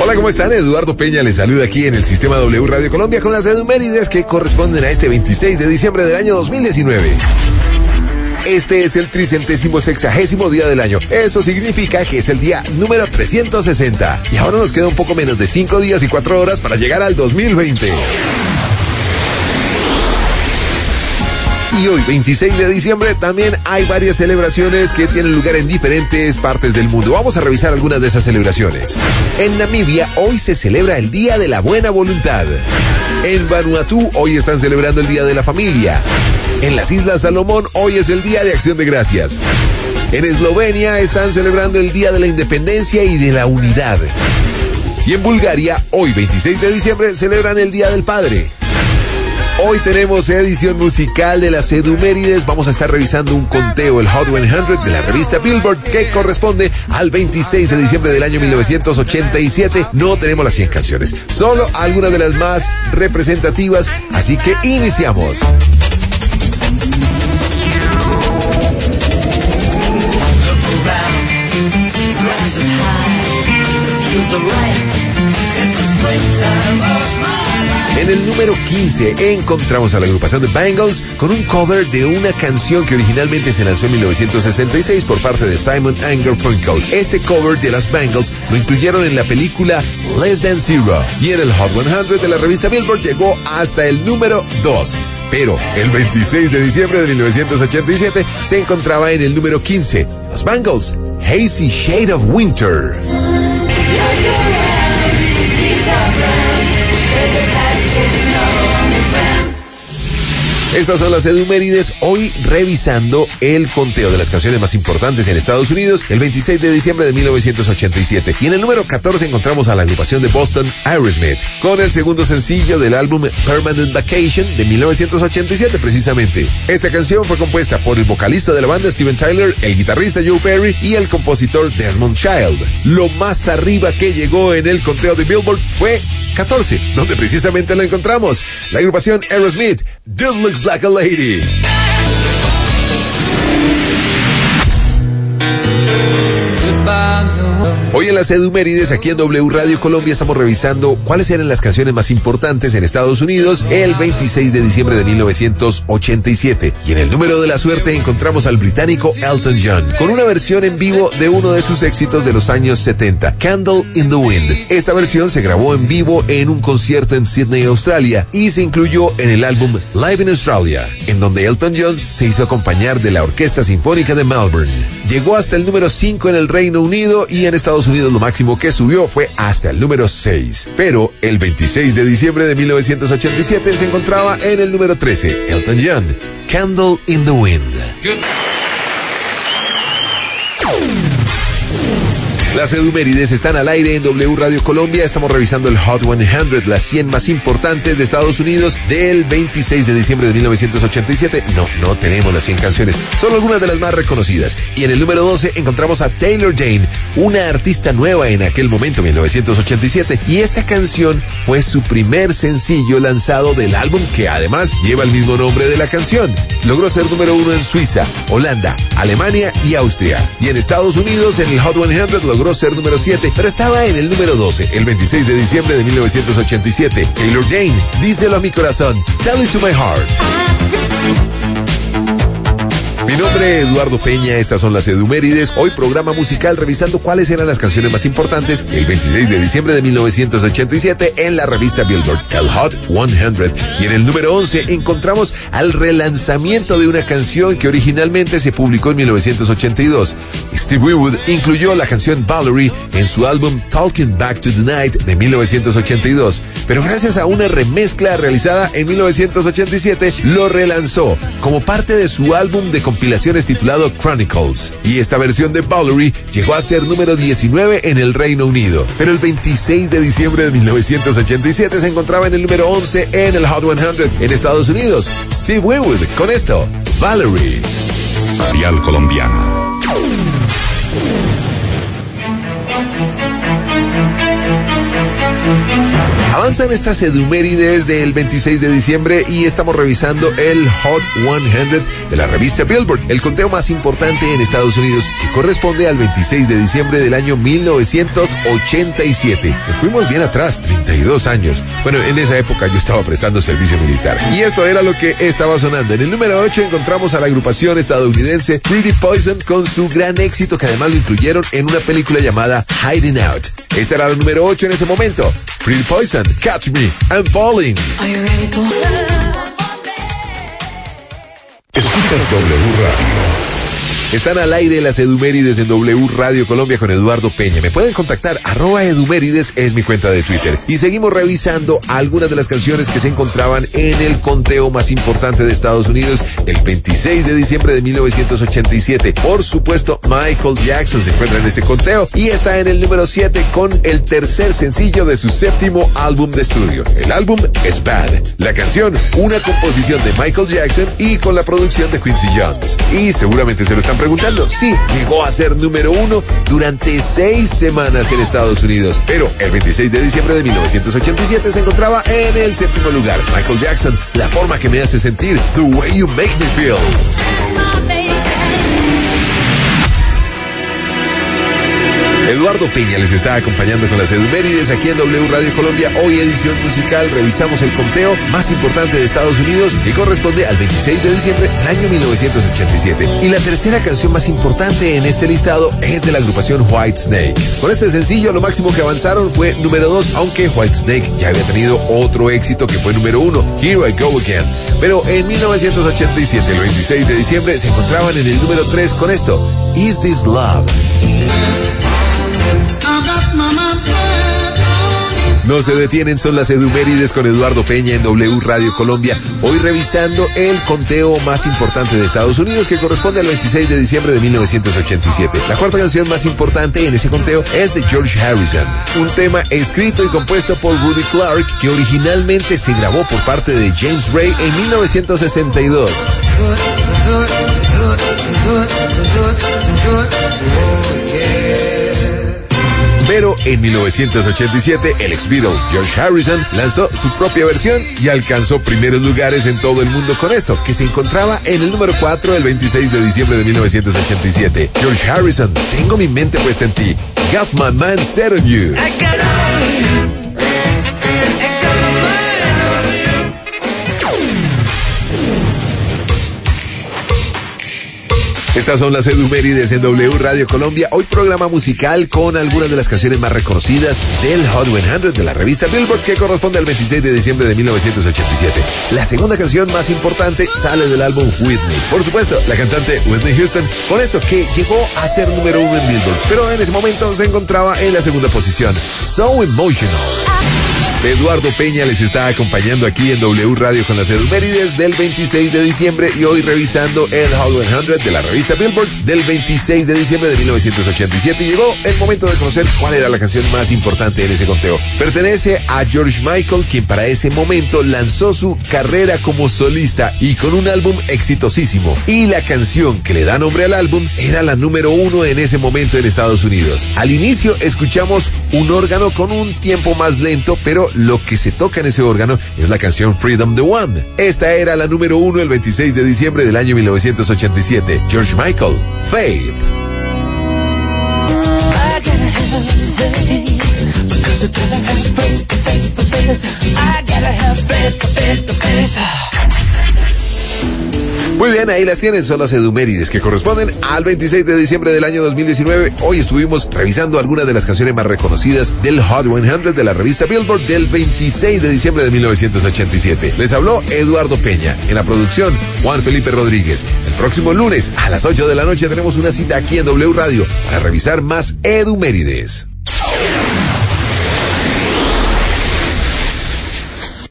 Hola, ¿cómo están? Eduardo Peña les saluda aquí en el Sistema W Radio Colombia con las efemérides que corresponden a este 26 de diciembre del año 2019. Este es el 360º día del año. Eso significa que es el día número 360. Y ahora nos queda un poco menos de 5 días y 4 horas para llegar al 2020. Y hoy, 26 de diciembre, también hay varias celebraciones que tienen lugar en diferentes partes del mundo. Vamos a revisar algunas de esas celebraciones. En Namibia, hoy se celebra el Día de la Buena Voluntad. En Vanuatu, hoy están celebrando el Día de la Familia. En las Islas Salomón, hoy es el Día de Acción de Gracias. En Eslovenia, están celebrando el Día de la Independencia y de la Unidad. Y en Bulgaria, hoy, 26 de diciembre, celebran el Día del Padre. Hoy tenemos edición musical de las Edumérides. Vamos a estar revisando un conteo, el Hot 100 de la revista Billboard, que corresponde al 26 de diciembre del año 1987. No tenemos las 100 canciones, solo algunas de las más representativas, así que iniciamos. En el número 15 encontramos a la agrupación The Bangles con un cover de una canción que originalmente se lanzó en 1966 por parte de Simon & Garfunkel. Este cover de las Bangles lo incluyeron en la película Less Than Zero y en el Hot 100 de la revista Billboard llegó hasta el número 2. Pero el 26 de diciembre de 1987 se encontraba en el número 15. Los Bangles, Hazy Shade of Winter. Estas son las Edumérides, hoy revisando el conteo de las canciones más importantes en Estados Unidos, el 26 de diciembre de 1987. Y en el número 14 encontramos a la agrupación de Boston, Aerosmith, con el segundo sencillo del álbum Permanent Vacation de 1987 precisamente. Esta canción fue compuesta por el vocalista de la banda Steven Tyler, el guitarrista Joe Perry y el compositor Desmond Child. Lo más arriba que llegó en el conteo de Billboard fue 14, donde precisamente lo encontramos. La agrupación Aerosmith, Dude Looks Like a Lady. Hoy en las Edumérides, aquí en W Radio Colombia, estamos revisando cuáles eran las canciones más importantes en Estados Unidos el 26 de diciembre de 1987. Y en el número de la suerte encontramos al británico Elton John, con una versión en vivo de uno de sus éxitos de los años 70, Candle in the Wind. Esta versión se grabó en vivo en un concierto en Sydney, Australia, y se incluyó en el álbum Live in Australia, en donde Elton John se hizo acompañar de la Orquesta Sinfónica de Melbourne. Llegó hasta el número 5 en el Reino Unido y en Estados Unidos lo máximo que subió fue hasta el número 6. Pero el 26 de diciembre de 1987 se encontraba en el número 13, Elton John, Candle in the Wind. Las Edumérides están al aire en W Radio Colombia. Estamos revisando el Hot 100, las 100 más importantes de Estados Unidos del 26 de diciembre de 1987. No tenemos las 100 canciones, solo algunas de las más reconocidas. Y en el número 12 encontramos a Taylor Dayne, una artista nueva en aquel momento, 1987. Y esta canción fue su primer sencillo lanzado del álbum, que además lleva el mismo nombre de la canción. Logró ser número 1 en Suiza, Holanda, Alemania y Austria. Y en Estados Unidos, en el Hot 100, logró ser número 7, pero estaba en el número 12, el 26 de diciembre de 1987. Taylor Dayne, Díselo a mi corazón, Tell It to My Heart. Mi nombre es Eduardo Peña, estas son las Edumérides, hoy programa musical revisando cuáles eran las canciones más importantes el 26 de diciembre de 1987 en la revista Billboard, el Hot 100. Y en el número 11 encontramos al relanzamiento de una canción que originalmente se publicó en 1982. Steve Winwood incluyó la canción Valerie en su álbum Talking Back to the Night de 1982, pero gracias a una remezcla realizada en 1987 lo relanzó como parte de su álbum de compilaciones titulado Chronicles, y esta versión de Valerie llegó a ser número 19 en el Reino Unido, pero el 26 de diciembre de 1987 se encontraba en el número 11 en el Hot 100 en Estados Unidos. Steve Winwood con esto, Valerie. Serial Colombiana. Avanzan estas edumérides del 26 de diciembre y estamos revisando el Hot 100 de la revista Billboard, el conteo más importante en Estados Unidos, que corresponde al 26 de diciembre del año 1987. Nos fuimos bien atrás, 32 años. Bueno, en esa época yo estaba prestando servicio militar. Y esto era lo que estaba sonando. En el número 8 encontramos a la agrupación estadounidense Pretty Poison con su gran éxito, que además lo incluyeron en una película llamada Hiding Out. Esta era la número 8 en ese momento. Pretty Poison, Catch Me, I'm Falling. Are you ready for Escuchas W Radio. Están al aire las Edumérides en W Radio Colombia con Eduardo Peña. Me pueden contactar, @Edumérides es mi cuenta de Twitter. Y seguimos revisando algunas de las canciones que se encontraban en el conteo más importante de Estados Unidos el 26 de diciembre de 1987. Por supuesto, Michael Jackson se encuentra en este conteo y está en el número 7 con el tercer sencillo de su séptimo álbum de estudio. El álbum es Bad. La canción, una composición de Michael Jackson y con la producción de Quincy Jones. Y seguramente se lo están preguntando. Sí, llegó a ser número 1 durante 6 semanas en Estados Unidos, pero el 26 de diciembre de 1987 se encontraba en el séptimo lugar. Michael Jackson, La forma que me hace sentir, The Way You Make Me Feel. Eduardo Peña les está acompañando con las Edumérides aquí en W Radio Colombia. Hoy edición musical, revisamos el conteo más importante de Estados Unidos, que corresponde al 26 de diciembre del año 1987. Y la tercera canción más importante en este listado es de la agrupación Whitesnake. Con este sencillo lo máximo que avanzaron fue número 2, aunque Whitesnake ya había tenido otro éxito que fue número 1, Here I Go Again. Pero en 1987, el 26 de diciembre, se encontraban en el número 3 con esto, Is This Love? No se detienen, son las Edumérides con Eduardo Peña en W Radio Colombia. Hoy revisando el conteo más importante de Estados Unidos, que corresponde al 26 de diciembre de 1987. La cuarta canción más importante en ese conteo es de George Harrison, un tema escrito y compuesto por Rudy Clark, que originalmente se grabó por parte de James Ray en 1962. Pero en 1987, el ex-Beatle George Harrison lanzó su propia versión y alcanzó primeros lugares en todo el mundo con esto, que se encontraba en el número 4 el 26 de diciembre de 1987. George Harrison, Tengo mi mente puesta en ti. Got my mind set on you. Estas son las Edumérides en W Radio Colombia. Hoy programa musical con algunas de las canciones más reconocidas del Hot 100 de la revista Billboard, que corresponde al 26 de diciembre de 1987. La segunda canción más importante sale del álbum Whitney. Por supuesto, la cantante Whitney Houston, con esto que llegó a ser número 1 en Billboard, pero en ese momento se encontraba en la segunda posición. So Emotional. Eduardo Peña les está acompañando aquí en W Radio con las Edumérides del 26 de diciembre y hoy revisando el Hot 100 de la revista Billboard del 26 de diciembre de 1987. Llegó el momento de conocer cuál era la canción más importante en ese conteo. Pertenece a George Michael, quien para ese momento lanzó su carrera como solista y con un álbum exitosísimo. Y la canción que le da nombre al álbum era la número 1 en ese momento en Estados Unidos. Al inicio escuchamos un órgano con un tiempo más lento, pero lo que se toca en ese órgano es la canción Freedom the One. Esta era la número 1 el 26 de diciembre del año 1987. George Michael, Faith. Muy bien, ahí las tienen, son las Edumérides que corresponden al 26 de diciembre del año 2019. Hoy estuvimos revisando algunas de las canciones más reconocidas del Hot 100 de la revista Billboard del 26 de diciembre de 1987. Les habló Eduardo Peña, en la producción Juan Felipe Rodríguez. El próximo lunes a las 8 de la noche tenemos una cita aquí en W Radio para revisar más Edumérides.